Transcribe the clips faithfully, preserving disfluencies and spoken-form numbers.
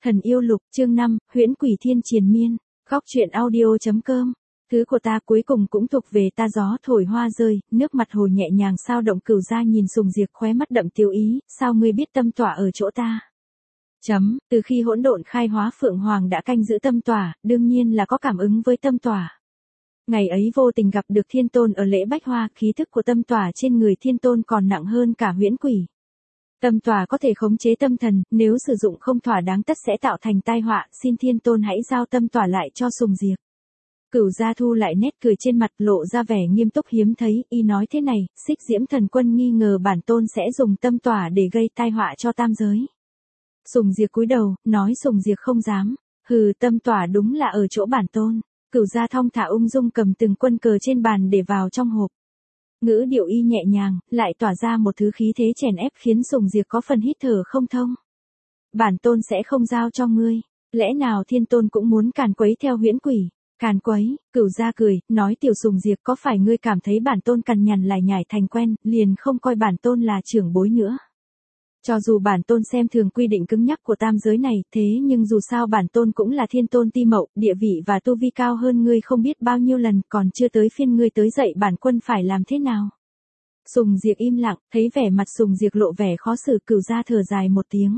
Thần yêu lục, chương năm, huyễn quỷ thiên triền miên. Góc truyện audio.com. Thứ của ta cuối cùng cũng thuộc về ta, gió thổi hoa rơi, nước mặt hồ nhẹ nhàng sao động. Cửu gia nhìn Sùng Diệp khóe mắt đậm tiêu ý, sao ngươi biết tâm tỏa ở chỗ ta? Chấm, từ khi hỗn độn khai hóa Phượng Hoàng đã canh giữ tâm tỏa, đương nhiên là có cảm ứng với tâm tỏa. Ngày ấy vô tình gặp được Thiên Tôn ở lễ Bách Hoa, khí thức của tâm tỏa trên người Thiên Tôn còn nặng hơn cả huyễn quỷ. Tâm tỏa có thể khống chế tâm thần, nếu sử dụng không thỏa đáng tất sẽ tạo thành tai họa, xin Thiên Tôn hãy giao tâm tỏa lại cho Sùng Diệp. Cửu gia thu lại nét cười trên mặt, lộ ra vẻ nghiêm túc hiếm thấy, y nói thế này, Xích Diễm Thần Quân nghi ngờ bản tôn sẽ dùng tâm tỏa để gây tai họa cho tam giới. Sùng Diệp cúi đầu, nói Sùng Diệp không dám, hừ, tâm tỏa đúng là ở chỗ bản tôn. Cửu gia thong thả ung dung cầm từng quân cờ trên bàn để vào trong hộp. Ngữ điệu y nhẹ nhàng, lại tỏa ra một thứ khí thế chèn ép khiến Sùng Diệp có phần hít thở không thông. Bản tôn sẽ không giao cho ngươi, lẽ nào Thiên Tôn cũng muốn càn quấy theo huyễn quỷ? Càn quấy, Cửu gia cười, nói tiểu Sùng Diệp, có phải ngươi cảm thấy bản tôn cằn nhằn lải nhải thành quen, liền không coi bản tôn là trưởng bối nữa? Cho dù bản tôn xem thường quy định cứng nhắc của tam giới này, thế nhưng dù sao bản tôn cũng là Thiên Tôn Ti Mậu, địa vị và tu vi cao hơn ngươi không biết bao nhiêu lần, còn chưa tới phiên ngươi tới dạy bản quân phải làm thế nào. Sùng Diệp im lặng, thấy vẻ mặt Sùng Diệp lộ vẻ khó xử, Cửu gia thở dài một tiếng.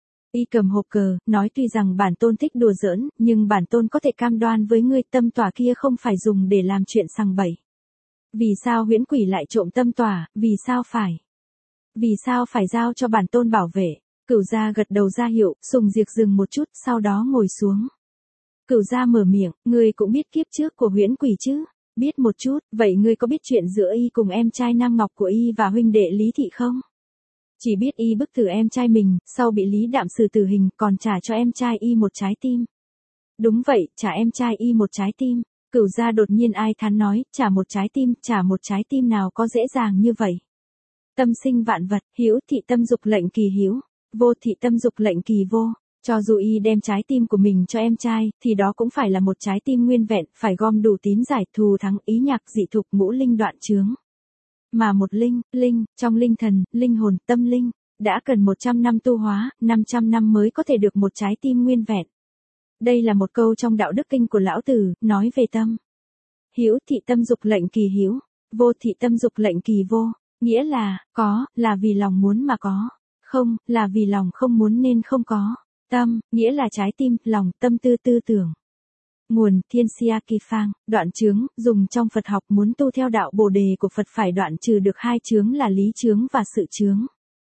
Y cầm hộp cờ, nói tuy rằng bản tôn thích đùa giỡn, nhưng bản tôn có thể cam đoan với ngươi tâm tỏa kia không phải dùng để làm chuyện sằng bậy. Vì sao huyễn quỷ lại trộm tâm tỏa, vì sao phải? Vì sao phải giao cho bản tôn bảo vệ? Cửu gia gật đầu ra hiệu, Sùng Diệp dừng một chút, sau đó ngồi xuống. Cửu gia mở miệng, ngươi cũng biết kiếp trước của huyễn quỷ chứ? Biết một chút, vậy ngươi có biết chuyện giữa y cùng em trai Nam Ngọc của y và huynh đệ Lý Thị không? Chỉ biết y bức tử em trai mình, sau bị Lý Đạm xử tử hình, còn trả cho em trai y một trái tim. Đúng vậy, trả em trai y một trái tim. Cửu gia đột nhiên ai thán nói, trả một trái tim, trả một trái tim nào có dễ dàng như vậy. Tâm sinh vạn vật, hữu thị tâm dục lệnh kỳ hữu, vô thị tâm dục lệnh kỳ vô. Cho dù y đem trái tim của mình cho em trai, thì đó cũng phải là một trái tim nguyên vẹn, phải gom đủ tín giải, thù thắng, ý nhạc, dị thục, ngũ linh đoạn chướng. Mà một linh, linh, trong linh thần, linh hồn, tâm linh, đã cần một trăm năm tu hóa, năm trăm năm mới có thể được một trái tim nguyên vẹn. Đây là một câu trong đạo đức kinh của lão tử, nói về tâm. Hữu thị tâm dục lệnh kỳ hữu, vô thị tâm dục lệnh kỳ vô. Nghĩa là, có, là vì lòng muốn mà có. Không, là vì lòng không muốn nên không có. Tâm, nghĩa là trái tim, lòng, tâm tư tư tưởng. Nguồn, Thiên Sia Kỳ Phang, đoạn chướng, dùng trong Phật học muốn tu theo đạo Bồ đề của Phật phải đoạn trừ được hai chướng là lý chướng và sự chướng.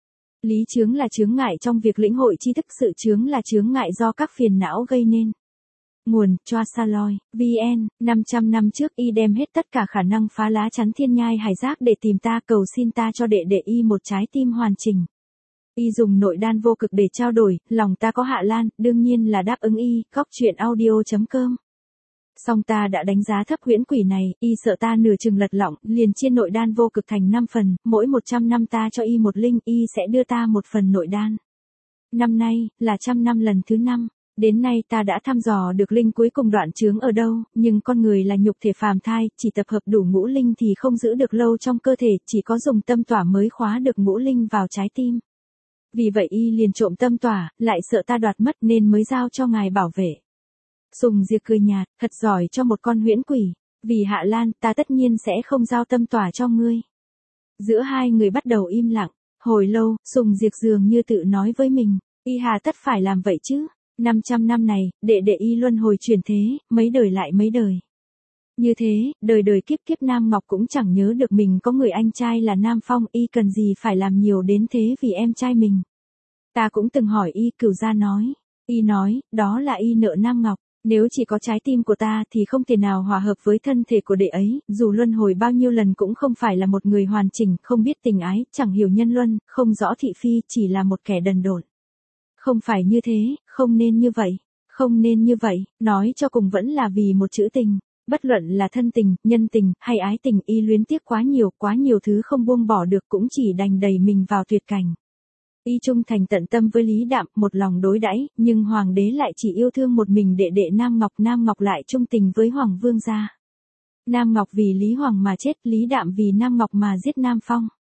Lý chướng là chướng ngại trong việc lĩnh hội tri thức, sự chướng là chướng ngại do các phiền não gây nên. Nguồn, Choa Saloi, vê en, năm trăm năm trước y đem hết tất cả khả năng phá lá chắn thiên nhai hải giác để tìm ta, cầu xin ta cho đệ đệ y một trái tim hoàn chỉnh. Y dùng nội đan vô cực để trao đổi, lòng ta có Hạ Lan, đương nhiên là đáp ứng y, góc truyện audio.com. Song ta đã đánh giá thấp huyễn quỷ này, y sợ ta nửa chừng lật lọng, liền chia nội đan vô cực thành năm phần, mỗi một trăm năm ta cho y một linh, y sẽ đưa ta một phần nội đan. Năm nay, là trăm năm lần thứ năm. Đến nay ta đã thăm dò được linh cuối cùng đoạn chướng ở đâu, nhưng con người là nhục thể phàm thai, chỉ tập hợp đủ ngũ linh thì không giữ được lâu trong cơ thể, chỉ có dùng tâm tỏa mới khóa được ngũ linh vào trái tim. Vì vậy y liền trộm tâm tỏa, lại sợ ta đoạt mất nên mới giao cho ngài bảo vệ. Sùng Diệp cười nhạt, thật giỏi cho một con huyễn quỷ, vì Hạ Lan ta tất nhiên sẽ không giao tâm tỏa cho ngươi. Giữa hai người bắt đầu im lặng, hồi lâu, Sùng Diệp dường như tự nói với mình, y hà tất phải làm vậy chứ. năm trăm năm này, đệ đệ y luân hồi chuyển thế, mấy đời lại mấy đời. Như thế, đời đời kiếp kiếp Nam Ngọc cũng chẳng nhớ được mình có người anh trai là Nam Phong, y cần gì phải làm nhiều đến thế vì em trai mình. Ta cũng từng hỏi y, Cửu gia nói. Y nói, đó là y nợ Nam Ngọc, nếu chỉ có trái tim của ta thì không thể nào hòa hợp với thân thể của đệ ấy, dù luân hồi bao nhiêu lần cũng không phải là một người hoàn chỉnh, không biết tình ái, chẳng hiểu nhân luân, không rõ thị phi, chỉ là một kẻ đần độn. Không phải như thế, không nên như vậy, không nên như vậy, nói cho cùng vẫn là vì một chữ tình, bất luận là thân tình, nhân tình, hay ái tình, y luyến tiếc quá nhiều, quá nhiều thứ không buông bỏ được cũng chỉ đành đẩy mình vào tuyệt cảnh. Y trung thành tận tâm với Lý Đạm, một lòng đối đãi, nhưng Hoàng đế lại chỉ yêu thương một mình đệ đệ Nam Ngọc, Nam Ngọc lại trung tình với Hoàng Vương gia. Nam Ngọc vì Lý Hoàng mà chết, Lý Đạm vì Nam Ngọc mà giết Nam Phong.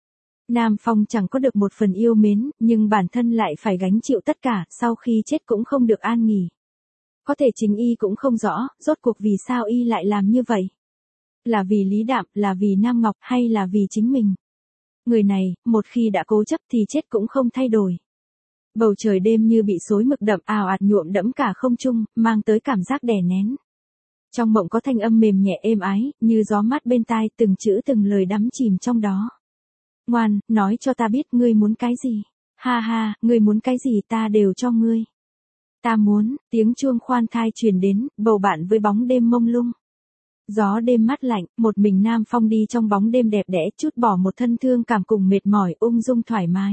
Nam Phong chẳng có được một phần yêu mến, nhưng bản thân lại phải gánh chịu tất cả, sau khi chết cũng không được an nghỉ. Có thể chính y cũng không rõ, rốt cuộc vì sao y lại làm như vậy. Là vì Lý Đạm, là vì Nam Ngọc, hay là vì chính mình. Người này, một khi đã cố chấp thì chết cũng không thay đổi. Bầu trời đêm như bị xối mực đậm ào ạt nhuộm đẫm cả không trung, mang tới cảm giác đè nén. Trong mộng có thanh âm mềm nhẹ êm ái, như gió mát bên tai, từng chữ từng lời đắm chìm trong đó. Ngoan, nói cho ta biết ngươi muốn cái gì. Ha ha, ngươi muốn cái gì ta đều cho ngươi. Ta muốn, tiếng chuông khoan thai truyền đến, bầu bạn với bóng đêm mông lung. Gió đêm mát lạnh, một mình Nam Phong đi trong bóng đêm đẹp đẽ, chút bỏ một thân thương cảm cùng mệt mỏi, ung dung thoải mái.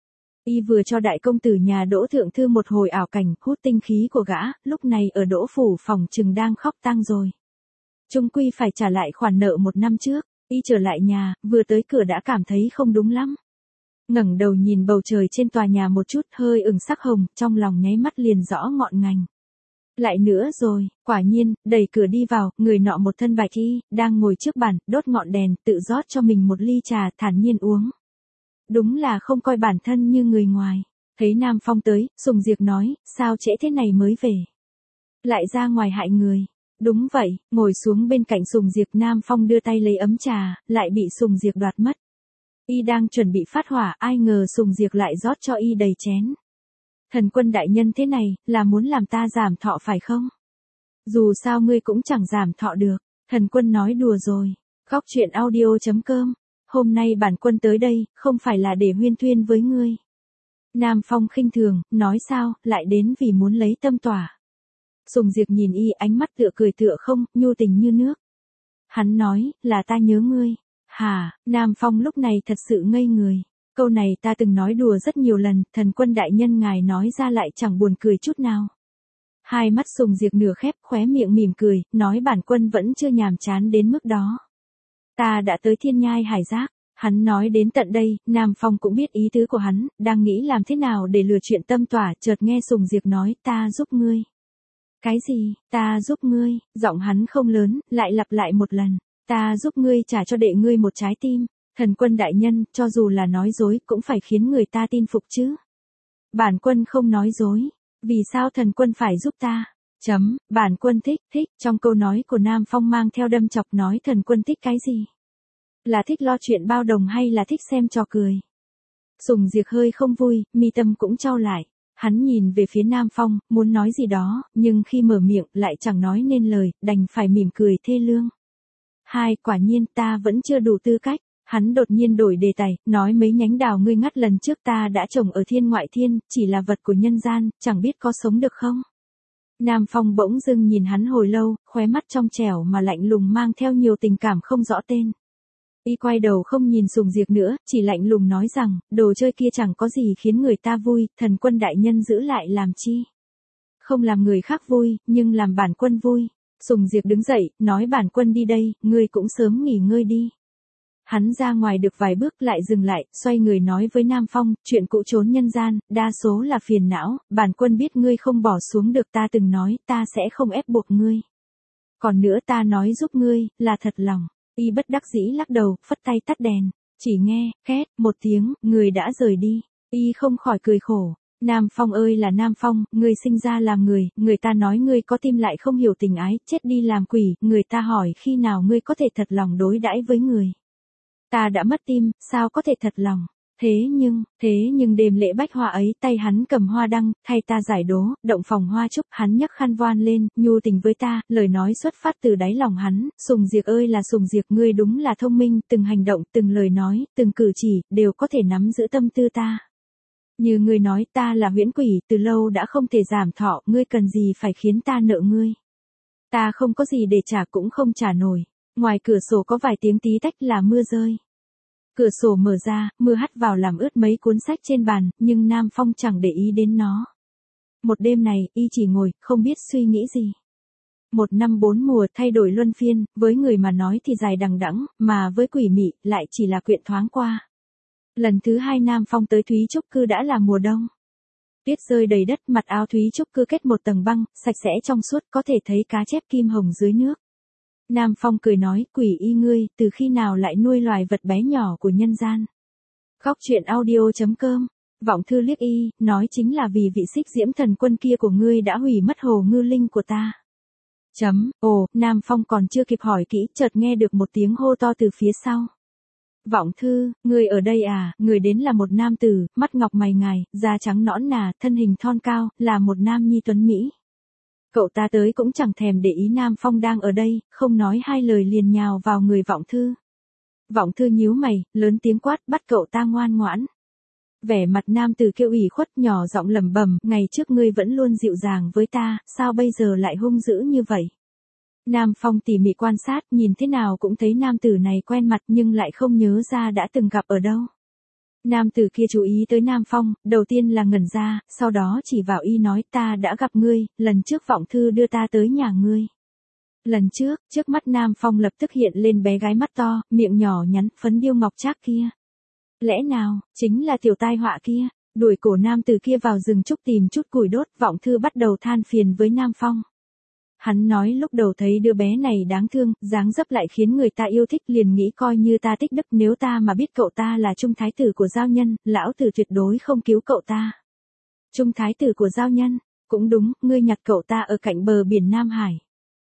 Y vừa cho đại công tử nhà Đỗ Thượng Thư một hồi ảo cảnh, hút tinh khí của gã, lúc này ở Đỗ phủ phòng chừng đang khóc tang rồi. Chung quy phải trả lại khoản nợ một năm trước, y trở lại nhà, vừa tới cửa đã cảm thấy không đúng lắm. Ngẩng đầu nhìn bầu trời trên tòa nhà một chút, hơi ửng sắc hồng, trong lòng nháy mắt liền rõ ngọn ngành. Lại nữa rồi, quả nhiên, đẩy cửa đi vào, người nọ một thân bạch y, đang ngồi trước bàn, đốt ngọn đèn, tự rót cho mình một ly trà, thản nhiên uống. Đúng là không coi bản thân như người ngoài. Thấy Nam Phong tới, Sùng Diệp nói, sao trễ thế này mới về? Lại ra ngoài hại người. Đúng vậy, ngồi xuống bên cạnh Sùng Diệp, Nam Phong đưa tay lấy ấm trà, lại bị Sùng Diệp đoạt mất. Y đang chuẩn bị phát hỏa, ai ngờ Sùng Diệp lại rót cho y đầy chén. Thần quân đại nhân thế này, là muốn làm ta giảm thọ phải không? Dù sao ngươi cũng chẳng giảm thọ được. Thần quân nói đùa rồi. Góc truyện audio chấm com. Hôm nay bản quân tới đây, không phải là để huyên thuyên với ngươi. Nam Phong khinh thường, nói sao, lại đến vì muốn lấy tâm tỏa. Sùng Diệp nhìn y, ánh mắt tựa cười tựa không, nhu tình như nước. Hắn nói, là ta nhớ ngươi. Hả, Nam Phong lúc này thật sự ngây người. Câu này ta từng nói đùa rất nhiều lần, thần quân đại nhân ngài nói ra lại chẳng buồn cười chút nào. Hai mắt Sùng Diệp nửa khép, khóe miệng mỉm cười, nói bản quân vẫn chưa nhàm chán đến mức đó. Ta đã tới thiên nhai hải giác. Hắn nói đến tận đây, Nam Phong cũng biết ý tứ của hắn, đang nghĩ làm thế nào để lừa chuyện tâm tỏa, chợt nghe Sùng Diệp nói, ta giúp ngươi. Cái gì, ta giúp ngươi, giọng hắn không lớn, lại lặp lại một lần, ta giúp ngươi trả cho đệ ngươi một trái tim. Thần quân đại nhân, cho dù là nói dối, cũng phải khiến người ta tin phục chứ. Bản quân không nói dối, vì sao thần quân phải giúp ta? Chấm, bản quân thích, thích, trong câu nói của Nam Phong mang theo đâm chọc, nói thần quân thích cái gì? Là thích lo chuyện bao đồng hay là thích xem trò cười? Sùng Diệp hơi không vui, mi tâm cũng chau lại. Hắn nhìn về phía Nam Phong, muốn nói gì đó, nhưng khi mở miệng lại chẳng nói nên lời, đành phải mỉm cười thê lương. Hai, quả nhiên ta vẫn chưa đủ tư cách. Hắn đột nhiên đổi đề tài, nói mấy nhánh đào ngươi ngắt lần trước ta đã trồng ở thiên ngoại thiên, chỉ là vật của nhân gian, chẳng biết có sống được không? Nam Phong bỗng dưng nhìn hắn hồi lâu, khóe mắt trong trẻo mà lạnh lùng mang theo nhiều tình cảm không rõ tên. Y quay đầu không nhìn Sùng Diệp nữa, chỉ lạnh lùng nói rằng, đồ chơi kia chẳng có gì khiến người ta vui, thần quân đại nhân giữ lại làm chi? Không làm người khác vui, nhưng làm bản quân vui. Sùng Diệp đứng dậy, nói bản quân đi đây, ngươi cũng sớm nghỉ ngơi đi. Hắn ra ngoài được vài bước lại dừng lại, xoay người nói với Nam Phong, chuyện cũ trốn nhân gian, đa số là phiền não, bản quân biết ngươi không bỏ xuống được, ta từng nói, ta sẽ không ép buộc ngươi. Còn nữa ta nói giúp ngươi, là thật lòng. Y bất đắc dĩ lắc đầu, phất tay tắt đèn, chỉ nghe, khét, một tiếng, người đã rời đi. Y không khỏi cười khổ. Nam Phong ơi là Nam Phong, ngươi sinh ra làm người, người ta nói ngươi có tim lại không hiểu tình ái, chết đi làm quỷ, người ta hỏi khi nào ngươi có thể thật lòng đối đãi với người. Ta đã mất tim, sao có thể thật lòng? Thế nhưng, thế nhưng đêm lễ bách hoa ấy, tay hắn cầm hoa đăng, thay ta giải đố, động phòng hoa trúc, hắn nhấc khăn voan lên, nhu tình với ta, lời nói xuất phát từ đáy lòng hắn, Sùng Diệp ơi là Sùng Diệp, ngươi đúng là thông minh, từng hành động, từng lời nói, từng cử chỉ, đều có thể nắm giữ tâm tư ta. Như ngươi nói ta là huyễn quỷ, từ lâu đã không thể giảm thọ, ngươi cần gì phải khiến ta nợ ngươi. Ta không có gì để trả cũng không trả nổi. Ngoài cửa sổ có vài tiếng tí tách là mưa rơi. Cửa sổ mở ra, mưa hắt vào làm ướt mấy cuốn sách trên bàn, nhưng Nam Phong chẳng để ý đến nó. Một đêm này, y chỉ ngồi, không biết suy nghĩ gì. Một năm bốn mùa thay đổi luân phiên, với người mà nói thì dài đằng đẵng, mà với quỷ mị, lại chỉ là quyện thoáng qua. Lần thứ hai Nam Phong tới Thúy Trúc Cư đã là mùa đông. Tuyết rơi đầy đất, mặt áo Thúy Trúc Cư kết một tầng băng, sạch sẽ trong suốt, có thể thấy cá chép kim hồng dưới nước. Nam Phong cười nói, quỷ y ngươi, từ khi nào lại nuôi loài vật bé nhỏ của nhân gian? Khóc chuyện audio.com. Vọng thư liếc y, nói chính là vì vị xích diễm thần quân kia của ngươi đã hủy mất hồ ngư linh của ta. Chấm, ồ, Nam Phong còn chưa kịp hỏi kỹ, chợt nghe được một tiếng hô to từ phía sau. Vọng thư, người ở đây à? Người đến là một nam tử, mắt ngọc mày ngài, da trắng nõn nà, thân hình thon cao, là một nam nhi tuấn Mỹ. Cậu ta tới cũng chẳng thèm để ý Nam Phong đang ở đây, không nói hai lời liền nhào vào người Vọng thư. Vọng thư nhíu mày, lớn tiếng quát bắt cậu ta ngoan ngoãn. Vẻ mặt nam tử kêu ủy khuất nhỏ giọng lẩm bẩm, ngày trước ngươi vẫn luôn dịu dàng với ta, sao bây giờ lại hung dữ như vậy? Nam Phong tỉ mỉ quan sát, nhìn thế nào cũng thấy nam tử này quen mặt nhưng lại không nhớ ra đã từng gặp ở đâu. Nam tử kia chú ý tới Nam Phong, đầu tiên là ngẩn ra, sau đó chỉ vào y nói ta đã gặp ngươi, lần trước Vọng thư đưa ta tới nhà ngươi. Lần trước, trước mắt Nam Phong lập tức hiện lên bé gái mắt to, miệng nhỏ nhắn, phấn điêu ngọc trác kia. Lẽ nào, chính là tiểu tai họa kia, đuổi cổ nam tử kia vào rừng trúc tìm chút củi đốt, Vọng thư bắt đầu than phiền với Nam Phong. Hắn nói lúc đầu thấy đứa bé này đáng thương, dáng dấp lại khiến người ta yêu thích liền nghĩ coi như ta tích đức nếu ta mà biết cậu ta là trung thái tử của giao nhân, lão tử tuyệt đối không cứu cậu ta. Trung thái tử của giao nhân, cũng đúng, ngươi nhặt cậu ta ở cạnh bờ biển Nam Hải.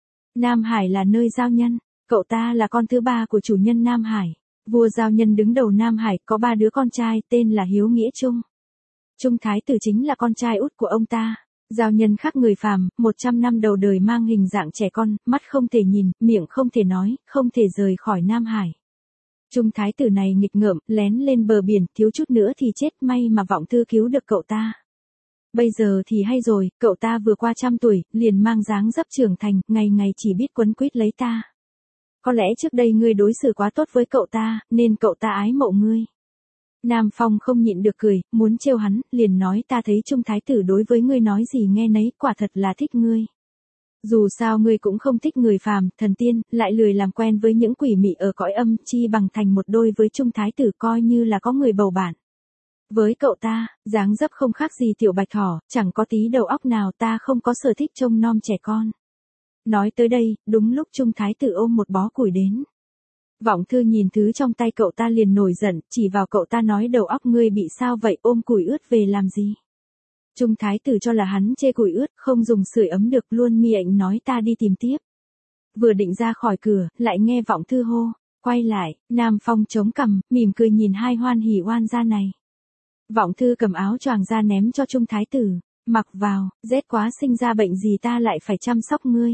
Nam Hải là nơi giao nhân, cậu ta là con thứ ba của chủ nhân Nam Hải. Vua giao nhân đứng đầu Nam Hải có ba đứa con trai tên là Hiếu Nghĩa Trung. Trung thái tử chính là con trai út của ông ta. Giao nhân khác người phàm, một trăm năm đầu đời mang hình dạng trẻ con, mắt không thể nhìn, miệng không thể nói, không thể rời khỏi Nam Hải. Trung thái tử này nghịch ngợm, lén lên bờ biển, thiếu chút nữa thì chết, may mà Vọng thư cứu được cậu ta. Bây giờ thì hay rồi, cậu ta vừa qua trăm tuổi, liền mang dáng dấp trưởng thành, ngày ngày chỉ biết quấn quýt lấy ta. Có lẽ trước đây ngươi đối xử quá tốt với cậu ta, nên cậu ta ái mộ ngươi. Nam Phong không nhịn được cười, muốn trêu hắn, liền nói ta thấy Trung thái tử đối với ngươi nói gì nghe nấy, quả thật là thích ngươi. Dù sao ngươi cũng không thích người phàm, thần tiên, lại lười làm quen với những quỷ mị ở cõi âm, chi bằng thành một đôi với Trung thái tử coi như là có người bầu bạn. Với cậu ta, dáng dấp không khác gì tiểu bạch thỏ, chẳng có tí đầu óc nào, ta không có sở thích trông nom trẻ con. Nói tới đây, đúng lúc Trung thái tử ôm một bó củi đến. Vọng thư nhìn thứ trong tay cậu ta liền nổi giận, chỉ vào cậu ta nói đầu óc ngươi bị sao vậy, ôm củi ướt về làm gì? Trung thái tử cho là hắn chê củi ướt, không dùng sưởi ấm được, luôn mi ảnh nói ta đi tìm tiếp. Vừa định ra khỏi cửa, lại nghe Vọng thư hô, quay lại, Nam Phong chống cằm, mỉm cười nhìn hai hoan hỉ oan gia này. Vọng thư cầm áo choàng ra ném cho Trung thái tử, mặc vào, rét quá sinh ra bệnh gì ta lại phải chăm sóc ngươi.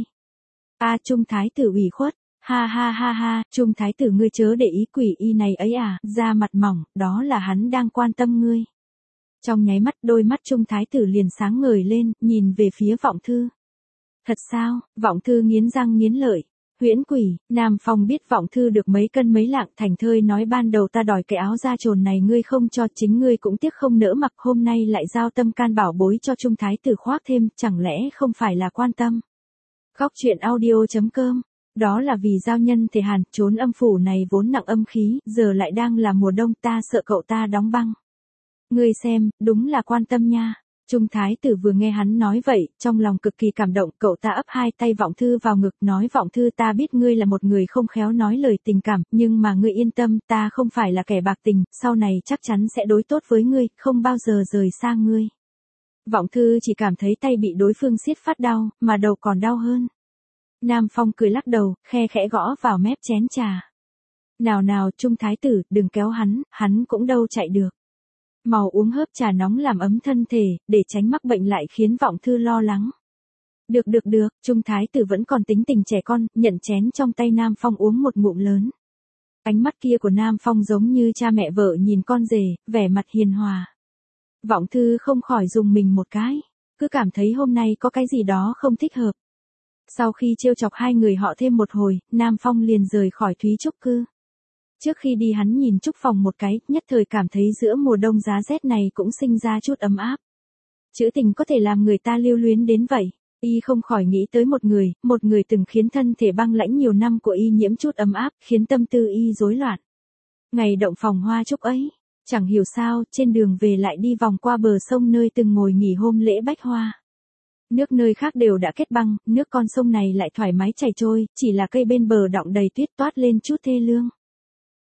A à, Trung thái tử ủy khuất. Ha ha ha ha, Trung thái tử ngươi chớ để ý quỷ y này ấy à, da mặt mỏng, đó là hắn đang quan tâm ngươi. Trong nháy mắt đôi mắt Trung thái tử liền sáng ngời lên, nhìn về phía Vọng thư. Thật sao? Vọng thư nghiến răng nghiến lợi. Huyễn quỷ, Nam Phong biết Vọng thư được mấy cân mấy lạng, thành thơi nói ban đầu ta đòi cái áo da trồn này ngươi không cho, chính ngươi cũng tiếc không nỡ mặc, hôm nay lại giao tâm can bảo bối cho Trung thái tử khoác thêm, chẳng lẽ không phải là quan tâm. Khóc chuyện audio.com. Đó là vì giao nhân thể hàn, trốn âm phủ này vốn nặng âm khí, giờ lại đang là mùa đông, ta sợ cậu ta đóng băng. Ngươi xem, đúng là quan tâm nha. Trung thái tử vừa nghe hắn nói vậy, trong lòng cực kỳ cảm động, cậu ta ấp hai tay Vọng thư vào ngực, nói Vọng thư ta biết ngươi là một người không khéo nói lời tình cảm, nhưng mà ngươi yên tâm, ta không phải là kẻ bạc tình, sau này chắc chắn sẽ đối tốt với ngươi, không bao giờ rời xa ngươi. Vọng thư chỉ cảm thấy tay bị đối phương siết phát đau, mà đầu còn đau hơn. Nam Phong cười lắc đầu, khe khẽ gõ vào mép chén trà. Nào nào Trung thái tử, đừng kéo hắn, hắn cũng đâu chạy được. Mau uống hớp trà nóng làm ấm thân thể, để tránh mắc bệnh lại khiến Vọng thư lo lắng. Được được được, Trung thái tử vẫn còn tính tình trẻ con, nhận chén trong tay Nam Phong uống một ngụm lớn. Ánh mắt kia của Nam Phong giống như cha mẹ vợ nhìn con rể, vẻ mặt hiền hòa. Vọng thư không khỏi dùng mình một cái, cứ cảm thấy hôm nay có cái gì đó không thích hợp. Sau khi trêu chọc hai người họ thêm một hồi, Nam Phong liền rời khỏi Thúy Trúc cư. Trước khi đi hắn nhìn Trúc phòng một cái, nhất thời cảm thấy giữa mùa đông giá rét này cũng sinh ra chút ấm áp. Chữ tình có thể làm người ta lưu luyến đến vậy. Y không khỏi nghĩ tới một người, một người từng khiến thân thể băng lãnh nhiều năm của Y nhiễm chút ấm áp, khiến tâm tư Y rối loạn. Ngày động phòng hoa trúc ấy, chẳng hiểu sao, trên đường về lại đi vòng qua bờ sông nơi từng ngồi nghỉ hôm lễ bách hoa. Nước nơi khác đều đã kết băng, nước con sông này lại thoải mái chảy trôi, chỉ là cây bên bờ đọng đầy tuyết toát lên chút thê lương.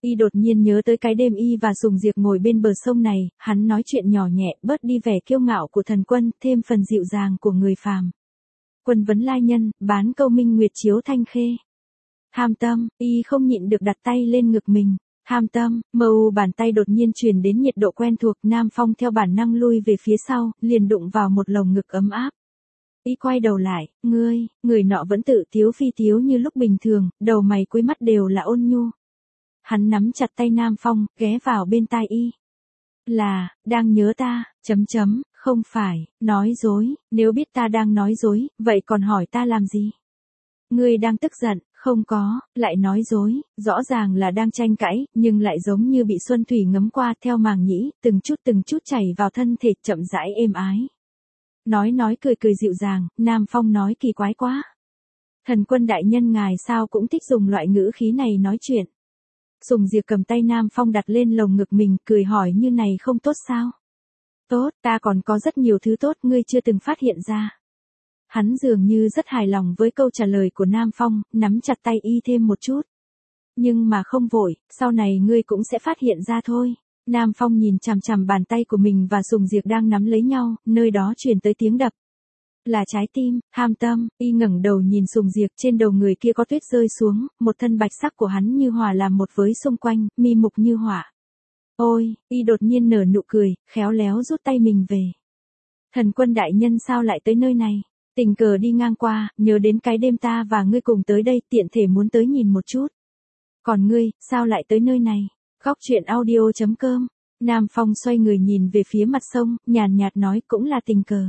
Y đột nhiên nhớ tới cái đêm Y và Sùng Diệp ngồi bên bờ sông này, hắn nói chuyện nhỏ nhẹ, bớt đi vẻ kiêu ngạo của thần quân, thêm phần dịu dàng của người phàm. Quân vấn lai nhân, bán câu minh nguyệt chiếu thanh khê. Ham tâm, Y không nhịn được đặt tay lên ngực mình. Ham tâm, mờ u bàn tay đột nhiên truyền đến nhiệt độ quen thuộc, Nam Phong theo bản năng lui về phía sau, liền đụng vào một lồng ngực ấm áp. Y quay đầu lại, ngươi, người nọ vẫn tự tiếu phi tiếu như lúc bình thường, đầu mày cuối mắt đều là ôn nhu. Hắn nắm chặt tay Nam Phong, ghé vào bên tai Y. Là, đang nhớ ta, chấm chấm, không phải, nói dối, nếu biết ta đang nói dối, vậy còn hỏi ta làm gì? Ngươi đang tức giận, không có, lại nói dối, rõ ràng là đang tranh cãi, nhưng lại giống như bị xuân thủy ngấm qua theo màng nhĩ, từng chút từng chút chảy vào thân thể chậm rãi êm ái. Nói nói cười cười dịu dàng, Nam Phong nói kỳ quái quá. Thần quân đại nhân ngài sao cũng thích dùng loại ngữ khí này nói chuyện. Sùng Diệp cầm tay Nam Phong đặt lên lồng ngực mình, cười hỏi như này không tốt sao? Tốt, ta còn có rất nhiều thứ tốt ngươi chưa từng phát hiện ra. Hắn dường như rất hài lòng với câu trả lời của Nam Phong, nắm chặt tay Y thêm một chút. Nhưng mà không vội, sau này ngươi cũng sẽ phát hiện ra thôi. Nam Phong nhìn chằm chằm bàn tay của mình và Sùng Diệp đang nắm lấy nhau, nơi đó truyền tới tiếng đập. Là trái tim, ham tâm, Y ngẩng đầu nhìn Sùng Diệp, trên đầu người kia có tuyết rơi xuống, một thân bạch sắc của hắn như hòa làm một với xung quanh, mi mục như hỏa. Ôi, Y đột nhiên nở nụ cười, khéo léo rút tay mình về. Thần quân đại nhân sao lại tới nơi này? Tình cờ đi ngang qua, nhớ đến cái đêm ta và ngươi cùng tới đây, tiện thể muốn tới nhìn một chút. Còn ngươi, sao lại tới nơi này? Góc truyện audio chấm com. Nam Phong xoay người nhìn về phía mặt sông, nhàn nhạt nói cũng là tình cờ.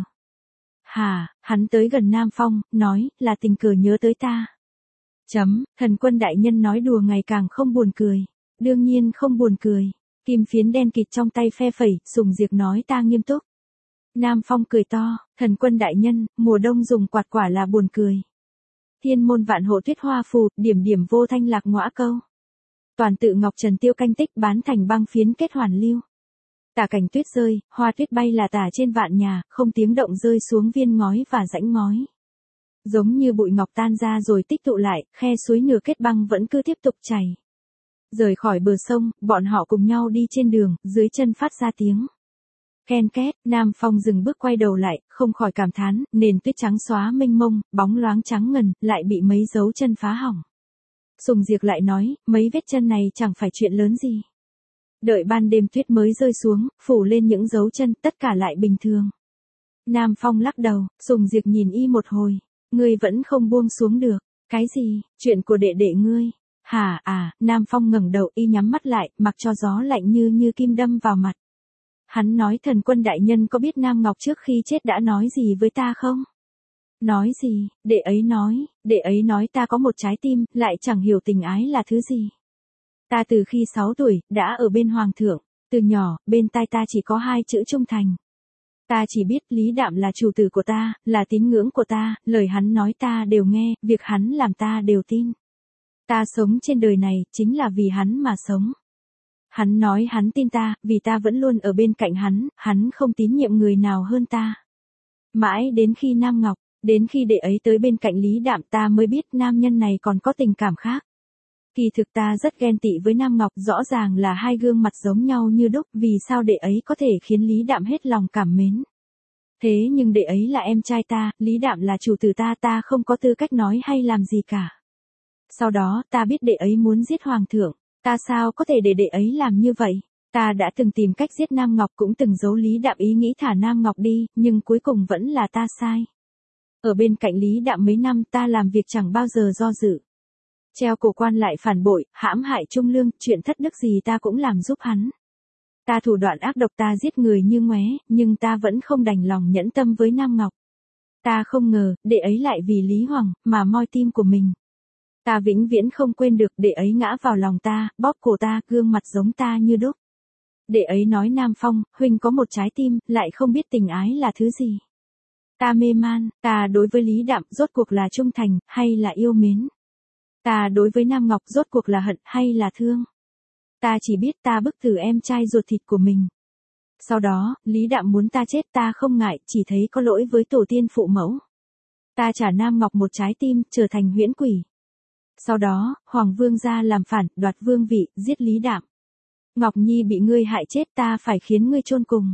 Hả, hắn tới gần Nam Phong, nói, là tình cờ nhớ tới ta. Chấm, thần quân đại nhân nói đùa ngày càng không buồn cười. Đương nhiên không buồn cười. Kim phiến đen kịt trong tay phe phẩy, Sùng Diệp nói ta nghiêm túc. Nam Phong cười to, thần quân đại nhân, mùa đông dùng quạt quả là buồn cười. Thiên môn vạn hộ tuyết hoa phù, điểm điểm vô thanh lạc ngõa câu. Toàn tự ngọc trần tiêu canh tích bán thành băng phiến kết hoàn lưu. Tả cảnh tuyết rơi, hoa tuyết bay là tả trên vạn nhà, không tiếng động rơi xuống viên ngói và rãnh ngói. Giống như bụi ngọc tan ra rồi tích tụ lại, khe suối nửa kết băng vẫn cứ tiếp tục chảy. Rời khỏi bờ sông, bọn họ cùng nhau đi trên đường, dưới chân phát ra tiếng. Ken két, Nam Phong dừng bước quay đầu lại, không khỏi cảm thán, nền tuyết trắng xóa mênh mông, bóng loáng trắng ngần, lại bị mấy dấu chân phá hỏng. Sùng Diệp lại nói, mấy vết chân này chẳng phải chuyện lớn gì. Đợi ban đêm tuyết mới rơi xuống, phủ lên những dấu chân, tất cả lại bình thường. Nam Phong lắc đầu, Sùng Diệp nhìn Y một hồi, ngươi vẫn không buông xuống được. Cái gì, chuyện của đệ đệ ngươi? Hả à, Nam Phong ngẩng đầu, Y nhắm mắt lại, mặc cho gió lạnh như như kim đâm vào mặt. Hắn nói thần quân đại nhân có biết Nam Ngọc trước khi chết đã nói gì với ta không? Nói gì, đệ ấy nói, đệ ấy nói ta có một trái tim, lại chẳng hiểu tình ái là thứ gì. Ta từ khi sáu tuổi, đã ở bên hoàng thượng, từ nhỏ, bên tai ta chỉ có hai chữ trung thành. Ta chỉ biết Lý Đạm là chủ tử của ta, là tín ngưỡng của ta, lời hắn nói ta đều nghe, việc hắn làm ta đều tin. Ta sống trên đời này, chính là vì hắn mà sống. Hắn nói hắn tin ta, vì ta vẫn luôn ở bên cạnh hắn, hắn không tín nhiệm người nào hơn ta. Mãi đến khi Nam Ngọc, đến khi đệ ấy tới bên cạnh Lý Đạm ta mới biết nam nhân này còn có tình cảm khác. Kỳ thực ta rất ghen tị với Nam Ngọc, rõ ràng là hai gương mặt giống nhau như đúc, vì sao đệ ấy có thể khiến Lý Đạm hết lòng cảm mến. Thế nhưng đệ ấy là em trai ta, Lý Đạm là chủ tử ta, ta không có tư cách nói hay làm gì cả. Sau đó, ta biết đệ ấy muốn giết hoàng thượng, ta sao có thể để đệ ấy làm như vậy? Ta đã từng tìm cách giết Nam Ngọc, cũng từng giấu Lý Đạm ý nghĩ thả Nam Ngọc đi, nhưng cuối cùng vẫn là ta sai. Ở bên cạnh Lý Đạm mấy năm ta làm việc chẳng bao giờ do dự. Treo cổ quan lại phản bội, hãm hại trung lương, chuyện thất đức gì ta cũng làm giúp hắn. Ta thủ đoạn ác độc, ta giết người như ngoé, nhưng ta vẫn không đành lòng nhẫn tâm với Nam Ngọc. Ta không ngờ, đệ ấy lại vì Lý Hoàng, mà moi tim của mình. Ta vĩnh viễn không quên được, đệ ấy ngã vào lòng ta, bóp cổ ta, gương mặt giống ta như đúc. Đệ ấy nói Nam Phong, huynh có một trái tim, lại không biết tình ái là thứ gì. Ta mê man, ta đối với Lý Đạm, rốt cuộc là trung thành, hay là yêu mến. Ta đối với Nam Ngọc, rốt cuộc là hận, hay là thương. Ta chỉ biết ta bức tử em trai ruột thịt của mình. Sau đó, Lý Đạm muốn ta chết, ta không ngại, chỉ thấy có lỗi với tổ tiên phụ mẫu. Ta trả Nam Ngọc một trái tim, trở thành huyễn quỷ. Sau đó, Hoàng Vương ra làm phản, đoạt vương vị, giết Lý Đạm. Ngọc Nhi bị ngươi hại chết, ta phải khiến ngươi chôn cùng.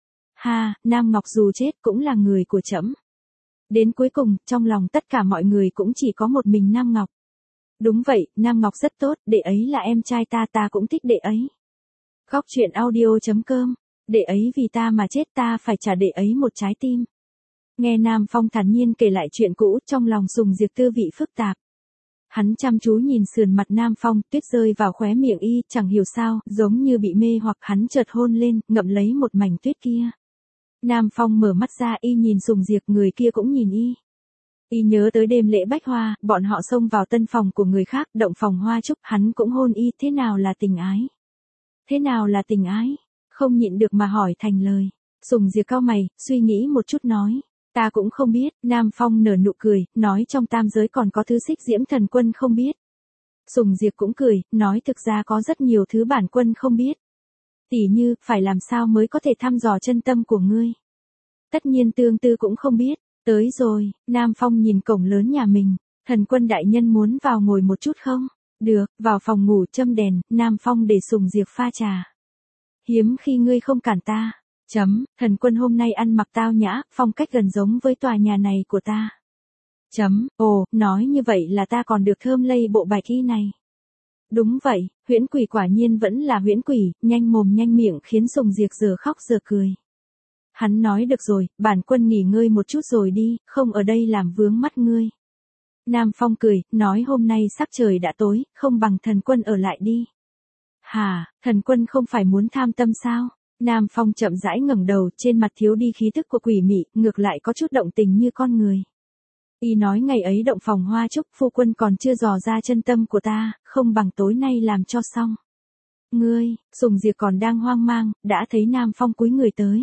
Ha, Nam Ngọc dù chết cũng là người của trẫm. Đến cuối cùng, trong lòng tất cả mọi người cũng chỉ có một mình Nam Ngọc. Đúng vậy, Nam Ngọc rất tốt, đệ ấy là em trai ta, ta cũng thích đệ ấy. Góc truyện audio chấm com, đệ ấy vì ta mà chết, ta phải trả đệ ấy một trái tim. Nghe Nam Phong thản nhiên kể lại chuyện cũ, trong lòng Sùng Diệp tư vị phức tạp. Hắn chăm chú nhìn sườn mặt Nam Phong, tuyết rơi vào khóe miệng y, chẳng hiểu sao, giống như bị mê hoặc hắn chợt hôn lên, ngậm lấy một mảnh tuyết kia. Nam Phong mở mắt ra, y nhìn Sùng Diệp, người kia cũng nhìn y. Y nhớ tới đêm lễ bách hoa, bọn họ xông vào tân phòng của người khác, động phòng hoa trúc, hắn cũng hôn y, thế nào là tình ái? Thế nào là tình ái? Không nhịn được mà hỏi thành lời. Sùng Diệp cau mày, suy nghĩ một chút nói. Ta cũng không biết, Nam Phong nở nụ cười, nói trong tam giới còn có thứ xích diễm thần quân không biết. Sùng Diệp cũng cười, nói thực ra có rất nhiều thứ bản quân không biết. Tỉ như, phải làm sao mới có thể thăm dò chân tâm của ngươi. Tất nhiên tương tư cũng không biết. Tới rồi, Nam Phong nhìn cổng lớn nhà mình, thần quân đại nhân muốn vào ngồi một chút không? Được, vào phòng ngủ châm đèn, Nam Phong để Sùng Diệp pha trà. Hiếm khi ngươi không cản ta. Chấm, thần quân hôm nay ăn mặc tao nhã, phong cách gần giống với tòa nhà này của ta. Chấm, ồ, nói như vậy là ta còn được thơm lây bộ bạch y này. Đúng vậy, huyễn quỷ quả nhiên vẫn là huyễn quỷ, nhanh mồm nhanh miệng khiến Sùng Diệp giờ khóc giờ cười. Hắn nói được rồi, bản quân nghỉ ngơi một chút rồi đi, không ở đây làm vướng mắt ngươi. Nam Phong cười, nói hôm nay sắc trời đã tối, không bằng thần quân ở lại đi. Hà, thần quân không phải muốn tham tâm sao? Nam Phong chậm rãi ngẩng đầu, trên mặt thiếu đi khí tức của quỷ mị, ngược lại có chút động tình như con người. Y nói ngày ấy động phòng hoa trúc, phu quân còn chưa dò ra chân tâm của ta, không bằng tối nay làm cho xong. Ngươi, Sùng Diệp còn đang hoang mang, đã thấy Nam Phong cúi người tới.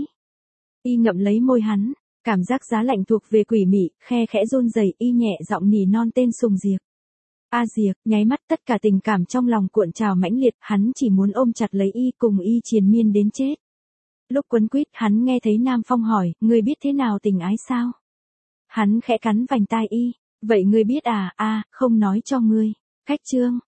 Y ngậm lấy môi hắn, cảm giác giá lạnh thuộc về quỷ mị, khe khẽ run rẩy, y nhẹ giọng nỉ non tên Sùng Diệp. A Diệp, nháy mắt tất cả tình cảm trong lòng cuộn trào mãnh liệt, hắn chỉ muốn ôm chặt lấy y, cùng y triền miên đến chết. Lúc quấn quýt, hắn nghe thấy Nam Phong hỏi, ngươi biết thế nào tình ái sao? Hắn khẽ cắn vành tai y, vậy ngươi biết à, a, không nói cho ngươi. Khách chương.